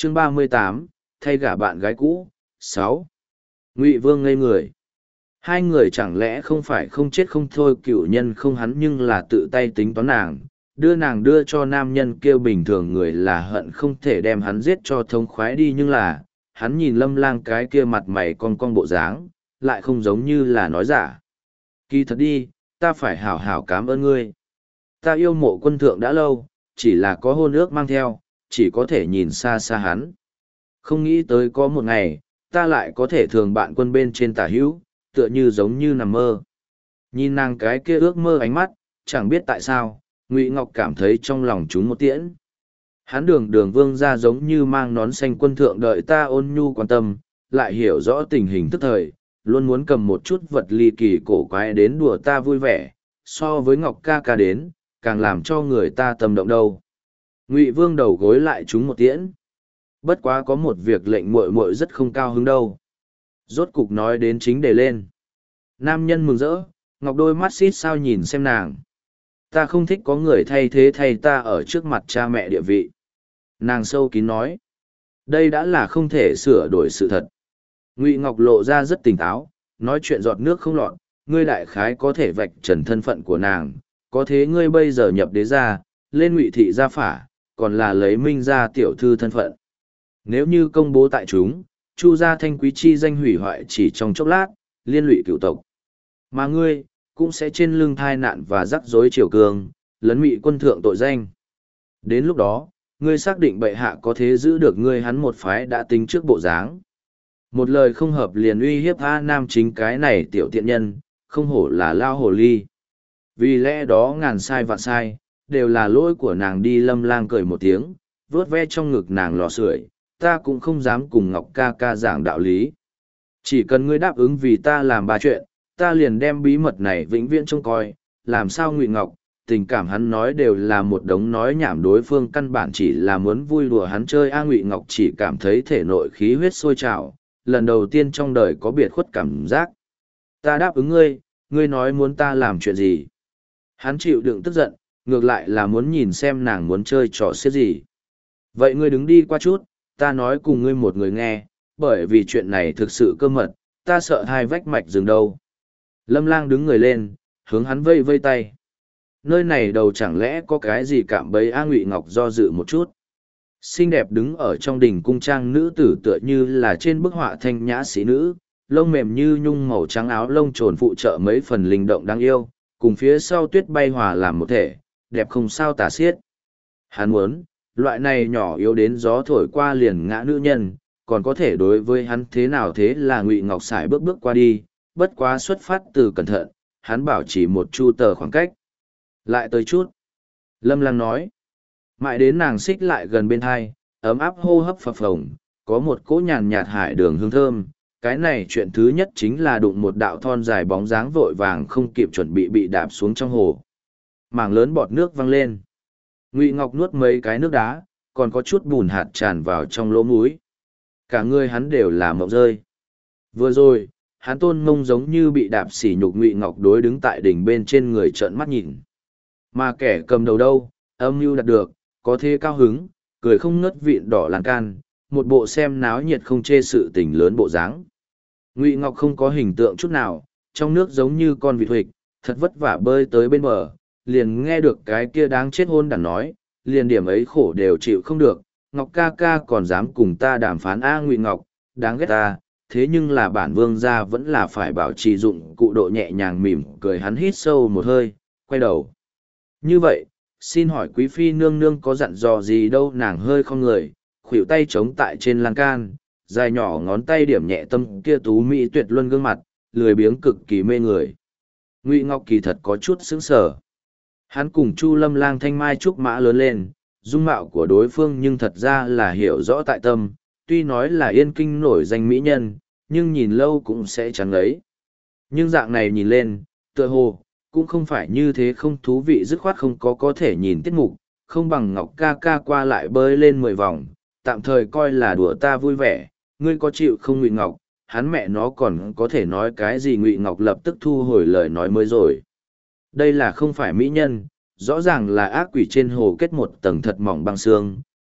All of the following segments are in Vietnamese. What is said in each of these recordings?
Chương 38, thay gả bạn gái cũ. 6. Ngụy Vương ngây người. Hai người chẳng lẽ không phải không chết không thôi, cựu nhân không hắn nhưng là tự tay tính toán nàng đưa cho nam nhân kia, bình thường người là hận không thể đem hắn giết cho thống khoái đi, nhưng là hắn nhìn Lâm Lang cái kia mặt mày con con bộ dáng, lại không giống như là nói giả. Kỳ thật đi, ta phải hảo hảo cảm ơn ngươi. Ta yêu mộ quân thượng đã lâu, chỉ là có hôn ước mang theo, chỉ có thể nhìn xa xa hắn. Không nghĩ tới có một ngày, ta lại có thể thường bạn quân bên trên tả hữu, tựa như giống như nằm mơ. Nhìn nàng cái kia ước mơ ánh mắt, chẳng biết tại sao, Ngụy Ngọc cảm thấy trong lòng chúng một tiễn. Hắn đường vương ra giống như mang nón xanh quân thượng đợi ta ôn nhu quan tâm, lại hiểu rõ tình hình tức thời, luôn muốn cầm một chút vật ly kỳ cổ quái đến đùa ta vui vẻ, so với Ngọc ca ca đến, càng làm cho người ta tâm động đâu. Ngụy Vương đầu gối lại chúng một tiễn. Bất quá có một việc lệnh muội muội rất không cao hứng đâu. Rốt cục nói đến chính đề lên. Nam nhân mừng rỡ, Ngọc đôi mắt xít sao nhìn xem nàng. Ta không thích có người thay thế thay ta ở trước mặt cha mẹ địa vị. Nàng sâu kín nói. Đây đã là không thể sửa đổi sự thật. Ngụy Ngọc lộ ra rất tỉnh táo, nói chuyện giọt nước không lọt, ngươi đại khái có thể vạch trần thân phận của nàng, có thế ngươi bây giờ nhập đế gia, lên Ngụy thị gia phả, còn là lấy Minh gia tiểu thư thân phận. Nếu như công bố tại chúng, Chu gia thanh quý chi danh hủy hoại chỉ trong chốc lát, liên lụy cửu tộc. Mà ngươi, cũng sẽ trên lưng thai nạn và rắc rối triều cường, lấn Ngụy quân thượng tội danh. Đến lúc đó, ngươi xác định bệ hạ có thế giữ được ngươi, hắn một phái đã tính trước bộ dáng. Một lời không hợp liền uy hiếp A Nam chính cái này tiểu tiện nhân, không hổ là lao hồ ly. Vì lẽ đó ngàn sai vạn sai, đều là lỗi của nàng đi. Lâm Lang cười một tiếng, vớt ve trong ngực nàng lò sưởi, ta cũng không dám cùng Ngọc ca ca giảng đạo lý. Chỉ cần ngươi đáp ứng vì ta làm ba chuyện, ta liền đem bí mật này vĩnh viễn trông coi. Làm sao Ngụy Ngọc, tình cảm hắn nói đều là một đống nói nhảm, đối phương căn bản chỉ là muốn vui đùa hắn chơi. Ngụy Ngọc chỉ cảm thấy thể nội khí huyết sôi trào, lần đầu tiên trong đời có biệt khuất cảm giác. Ta đáp ứng ngươi, ngươi nói muốn ta làm chuyện gì? Hắn chịu đựng tức giận, ngược lại là muốn nhìn xem nàng muốn chơi trò xiết gì. Vậy ngươi đứng đi qua chút, ta nói cùng ngươi một người nghe, bởi vì chuyện này thực sự cơ mật, ta sợ hai vách mạch dừng đâu. Lâm Lang đứng người lên, hướng hắn vây vây tay. Nơi này đầu chẳng lẽ có cái gì cạm bẫy? Ngụy Ngọc do dự một chút. Xinh đẹp đứng ở trong đình cung trang nữ tử tựa như là trên bức họa thanh nhã sĩ nữ, lông mềm như nhung, màu trắng áo lông trồn phụ trợ mấy phần linh động đáng yêu, cùng phía sau tuyết bay hòa làm một thể, đẹp không sao tả xiết. Hắn muốn, loại này nhỏ yếu đến gió thổi qua liền ngã nữ nhân, còn có thể đối với hắn thế nào? Thế là Ngụy Ngọc sải bước bước qua đi, bất quá xuất phát từ cẩn thận, hắn bảo chỉ một chu tờ khoảng cách. Lại tới chút. Lâm Lang nói. Mãi đến nàng xích lại gần bên hai, ấm áp hô hấp phập phồng, có một cỗ nhàn nhạt hải đường hương thơm. Cái này chuyện thứ nhất chính là đụng một đạo thon dài bóng dáng vội vàng không kịp chuẩn bị đạp xuống trong hồ. Mảng lớn bọt nước văng lên. Ngụy Ngọc nuốt mấy cái nước đá, còn có chút bùn hạt tràn vào trong lỗ mũi. Cả người hắn đều là mộng rơi. Vừa rồi, hắn tôn mông giống như bị đạp sỉ nhục. Ngụy Ngọc đối đứng tại đỉnh bên trên người trợn mắt nhìn. Mà kẻ cầm đầu đâu, âm mưu đạt được, có thế cao hứng, cười không ngớt vịn đỏ lan can, một bộ xem náo nhiệt không chê sự tình lớn bộ dáng. Ngụy Ngọc không có hình tượng chút nào, trong nước giống như con vịt huỵch, thật vất vả bơi tới bên bờ, liền nghe được cái kia đáng chết hôn đản nói, liền điểm ấy khổ đều chịu không được, Ngọc ca ca còn dám cùng ta đàm phán. Ngụy Ngọc, đáng ghét ta, thế nhưng là bản vương gia vẫn là phải bảo trì dụng cụ độ nhẹ nhàng mỉm cười. Hắn hít sâu một hơi, quay đầu. Như vậy, xin hỏi quý phi nương nương có dặn dò gì đâu? Nàng hơi không người, khuỷu tay chống tại trên lan can, dài nhỏ ngón tay điểm nhẹ tâm kia tú mỹ tuyệt luân gương mặt, lười biếng cực kỳ mê người. Ngụy Ngọc kỳ thật có chút sững sờ. Hắn cùng Chu Lâm Lang thanh mai trúc mã lớn lên, dung mạo của đối phương nhưng thật ra là hiểu rõ tại tâm, tuy nói là yên kinh nổi danh mỹ nhân, nhưng nhìn lâu cũng sẽ chẳng ấy. Nhưng dạng này nhìn lên, tựa hồ cũng không phải như thế không thú vị, dứt khoát không có thể nhìn tiết mục, không bằng Ngọc ca ca qua lại bơi lên 10 vòng, tạm thời coi là đùa ta vui vẻ, ngươi có chịu không? Ngụy Ngọc, hắn mẹ nó còn có thể nói cái gì? Ngụy Ngọc lập tức thu hồi lời nói mới rồi. Đây là không phải mỹ nhân, rõ ràng là ác quỷ trên hồ kết một tầng thật mỏng băng xương,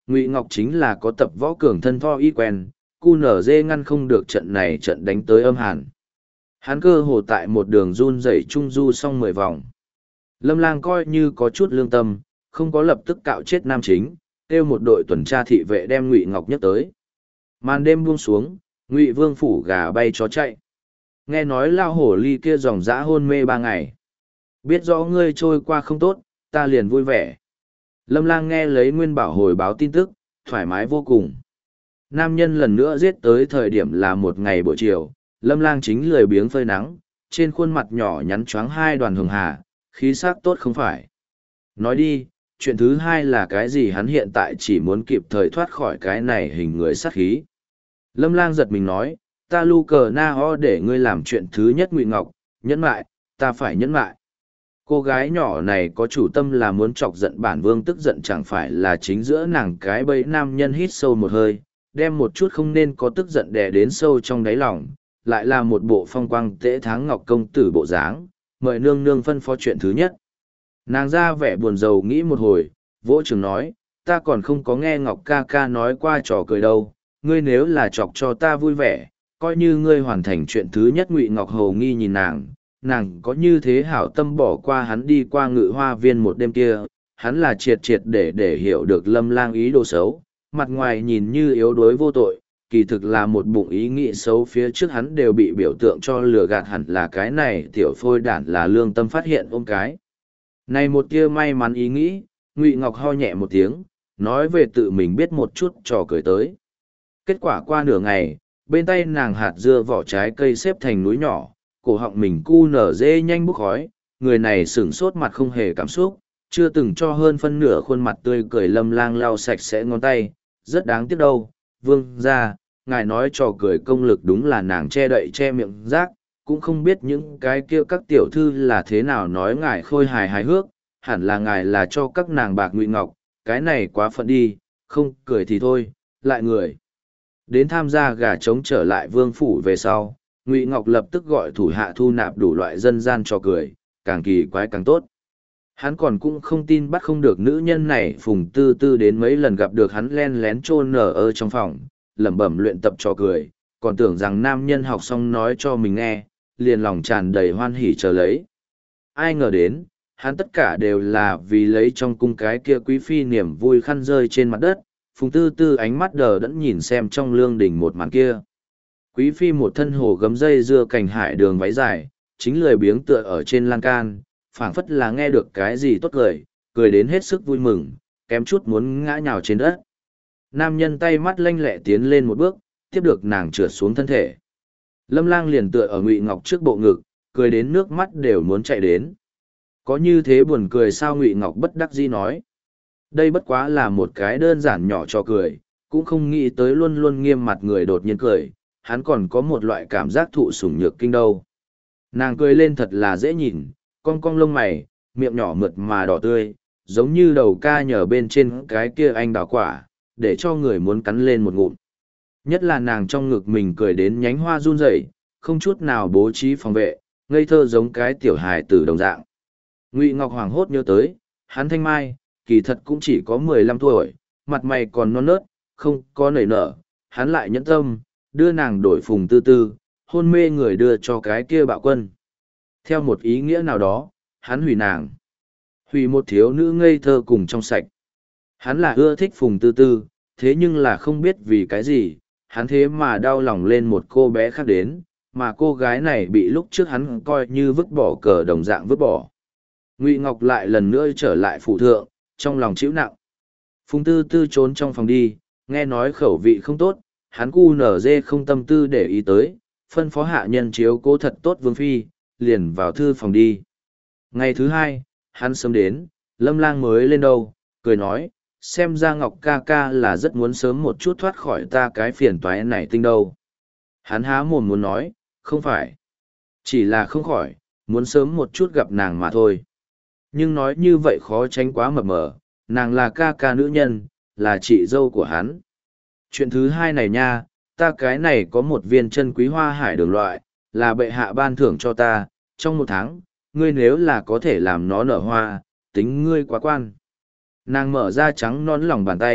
Ngụy Ngọc chính là có tập võ cường thân tho y quen, QNZ ngăn không được trận này trận đánh tới âm hàn. Hắn cơ hồ tại một đường run rẩy trung du xong 10 vòng. Lâm Lang coi như có chút lương tâm, không có lập tức cạo chết nam chính, kêu một đội tuần tra thị vệ đem Ngụy Ngọc nhấc tới. Màn đêm buông xuống, Ngụy Vương phủ gà bay chó chạy. Nghe nói lao hổ ly kia dòng dã hôn mê 3 ngày. Biết rõ ngươi trôi qua không tốt, ta liền vui vẻ. Lâm Lang nghe lấy Nguyên Bảo hồi báo tin tức, thoải mái vô cùng. Nam nhân lần nữa giết tới thời điểm là một ngày buổi chiều, Lâm Lang chính lười biếng phơi nắng, trên khuôn mặt nhỏ nhắn choáng 2 đoàn hường hà, khí sắc tốt không phải. Nói đi, chuyện thứ hai là cái gì? Hắn hiện tại chỉ muốn kịp thời thoát khỏi cái này hình người sát khí. Lâm Lang giật mình nói, ta lu cờ na ho để ngươi làm chuyện thứ nhất. Ngụy Ngọc, nhẫn mại, ta phải nhẫn mại. Cô gái nhỏ này có chủ tâm là muốn chọc giận bản vương, tức giận chẳng phải là chính giữa nàng cái bẫy. Nam nhân hít sâu một hơi, đem một chút không nên có tức giận đè đến sâu trong đáy lòng, lại là một bộ phong quang tễ tháng ngọc công tử bộ dáng, mời nương nương phân phó chuyện thứ nhất. Nàng ra vẻ buồn rầu nghĩ một hồi, vỗ trường nói, ta còn không có nghe Ngọc ca ca nói qua trò cười đâu, ngươi nếu là chọc cho ta vui vẻ, coi như ngươi hoàn thành chuyện thứ nhất. Ngụy Ngọc hầu nghi nhìn nàng có như thế hảo tâm bỏ qua hắn đi qua Ngự Hoa Viên một đêm kia, hắn là triệt triệt để hiểu được Lâm Lang ý đồ xấu, mặt ngoài nhìn như yếu đuối vô tội, kỳ thực là một bụng ý nghĩ xấu. Phía trước hắn đều bị biểu tượng cho lừa gạt, hẳn là cái này tiểu phôi đản là lương tâm phát hiện ôm cái này một tia may mắn ý nghĩ. Ngụy Ngọc ho nhẹ một tiếng, nói về tự mình biết một chút trò cười tới. Kết quả qua nửa ngày, bên tay nàng hạt dưa vỏ trái cây xếp thành núi nhỏ, cổ họng mình cu nở dê nhanh bốc khói, người này sửng sốt mặt không hề cảm xúc, chưa từng cho hơn phân nửa khuôn mặt tươi cười. Lâm Lang lau sạch sẽ ngón tay, rất đáng tiếc đâu, vương ra, ngài nói trò cười công lực đúng là nàng che đậy che miệng rác, cũng không biết những cái kia các tiểu thư là thế nào nói ngài khôi hài hài hước, hẳn là ngài là cho các nàng bạc. Ngụy Ngọc, cái này quá phận đi, không cười thì thôi, lại người. Đến tham gia gà trống trở lại vương phủ về sau, Ngụy Ngọc lập tức gọi thủ hạ thu nạp đủ loại dân gian trò cười, càng kỳ quái càng tốt. Hắn còn cũng không tin bắt không được nữ nhân này. Phùng Tư Tư đến mấy lần gặp được hắn len lén chôn nở ở trong phòng, lẩm bẩm luyện tập trò cười, còn tưởng rằng nam nhân học xong nói cho mình nghe, liền lòng tràn đầy hoan hỉ chờ lấy. Ai ngờ đến, hắn tất cả đều là vì lấy trong cung cái kia quý phi niềm vui khăn rơi trên mặt đất. Phùng Tư Tư ánh mắt đờ đẫn nhìn xem trong lương đình một màn kia. Quý phi một thân hồ gấm dây dưa cành hải đường váy dài, chính lười biếng tựa ở trên lan can, phảng phất là nghe được cái gì tốt cười, cười đến hết sức vui mừng, kém chút muốn ngã nhào trên đất. Nam nhân tay mắt lanh lẹ tiến lên một bước, tiếp được nàng trượt xuống thân thể. Lâm Lang liền tựa ở Ngụy Ngọc trước bộ ngực, cười đến nước mắt đều muốn chạy đến. Có như thế buồn cười sao? Ngụy Ngọc bất đắc dĩ nói. Đây bất quá là một cái đơn giản nhỏ cho cười, cũng không nghĩ tới luôn luôn nghiêm mặt người đột nhiên cười, hắn còn có một loại cảm giác thụ sủng nhược kinh đâu. Nàng cười lên thật là dễ nhìn, cong cong lông mày, miệng nhỏ mượt mà đỏ tươi, giống như đầu ca nhờ bên trên cái kia anh đào quả, để cho người muốn cắn lên một ngụm. Nhất là nàng trong ngực mình cười đến nhánh hoa run rẩy, không chút nào bố trí phòng vệ, ngây thơ giống cái tiểu hài tử đồng dạng. Ngụy Ngọc hoảng hốt nhớ tới, hắn thanh mai, kỳ thật cũng chỉ có 15 tuổi, mặt mày còn non nớt, không có nảy nở, hắn lại nhẫn tâm, đưa nàng đổi Phùng Tư Tư, hôn mê người đưa cho cái kia bạo quân. Theo một ý nghĩa nào đó, hắn hủy nàng. Hủy một thiếu nữ ngây thơ cùng trong sạch. Hắn là ưa thích Phùng Tư Tư, thế nhưng là không biết vì cái gì, hắn thế mà đau lòng lên một cô bé khác đến, mà cô gái này bị lúc trước hắn coi như vứt bỏ cờ đồng dạng vứt bỏ. Ngụy Ngọc lại lần nữa trở lại phủ thượng, trong lòng chịu nặng. Phùng Tư Tư trốn trong phòng đi, nghe nói khẩu vị không tốt, hắn cu nở dê không tâm tư để ý tới, phân phó hạ nhân chiếu cố thật tốt vương phi, liền vào thư phòng đi. Ngày thứ hai, hắn sớm đến, Lâm Lang mới lên đâu, cười nói, xem ra Ngọc ca ca là rất muốn sớm một chút thoát khỏi ta cái phiền toái này tinh đâu. Hắn há mồm muốn nói, không phải, chỉ là không khỏi, muốn sớm một chút gặp nàng mà thôi. Nhưng nói như vậy khó tránh quá mập mờ, nàng là ca ca nữ nhân, là chị dâu của hắn. Chuyện thứ hai này nha, ta cái này có một viên chân quý hoa hải đường loại, là bệ hạ ban thưởng cho ta, trong 1 tháng, ngươi nếu là có thể làm nó nở hoa, tính ngươi quá quan. Nàng mở ra trắng nón lòng bàn tay,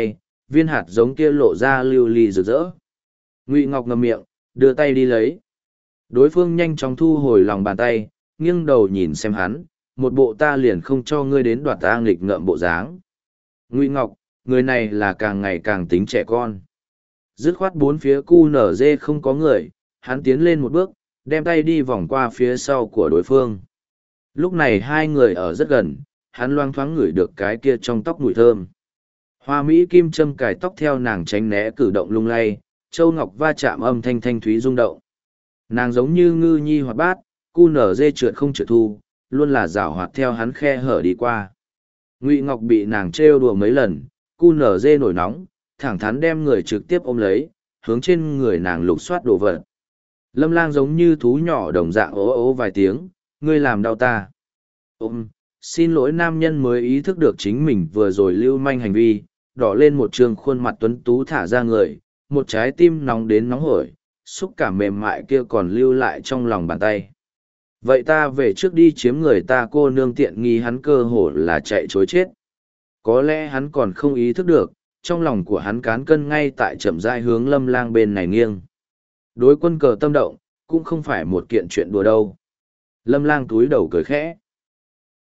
viên hạt giống kia lộ ra lưu ly rực rỡ. Ngụy Ngọc ngậm miệng, đưa tay đi lấy. Đối phương nhanh chóng thu hồi lòng bàn tay, nghiêng đầu nhìn xem hắn, một bộ ta liền không cho ngươi đến đoạt ta nghịch ngợm bộ dáng. Ngụy Ngọc, người này là càng ngày càng tính trẻ con. Dứt khoát bốn phía cu nở dê không có người, hắn tiến lên một bước, đem tay đi vòng qua phía sau của đối phương. Lúc này hai người ở rất gần, hắn loang thoáng ngửi được cái kia trong tóc mùi thơm. Hoa Mỹ kim châm cài tóc theo nàng tránh né cử động lung lay, châu ngọc va chạm âm thanh thanh thúy rung động. Nàng giống như ngư nhi hoạt bát, cu nở dê trượt không trượt thu, luôn là rảo hoạt theo hắn khe hở đi qua. Ngụy Ngọc bị nàng trêu đùa mấy lần, cu nở dê nổi nóng, thẳng thắn đem người trực tiếp ôm lấy, hướng trên người nàng lục soát đồ vật. Lâm Lang giống như thú nhỏ đồng dạng ố ố vài tiếng, ngươi làm đau ta. Ôm, xin lỗi nam nhân mới ý thức được chính mình vừa rồi lưu manh hành vi, đỏ lên một trường khuôn mặt tuấn tú thả ra người, một trái tim nóng đến nóng hổi, xúc cảm mềm mại kia còn lưu lại trong lòng bàn tay. Vậy ta về trước đi chiếm người ta cô nương tiện nghi hắn cơ hồ là chạy chối chết. Có lẽ hắn còn không ý thức được, trong lòng của hắn cán cân ngay tại chậm rãi hướng Lâm Lang bên này nghiêng. Đối quân cờ tâm động, cũng không phải một kiện chuyện đùa đâu. Lâm Lang túi đầu cười khẽ.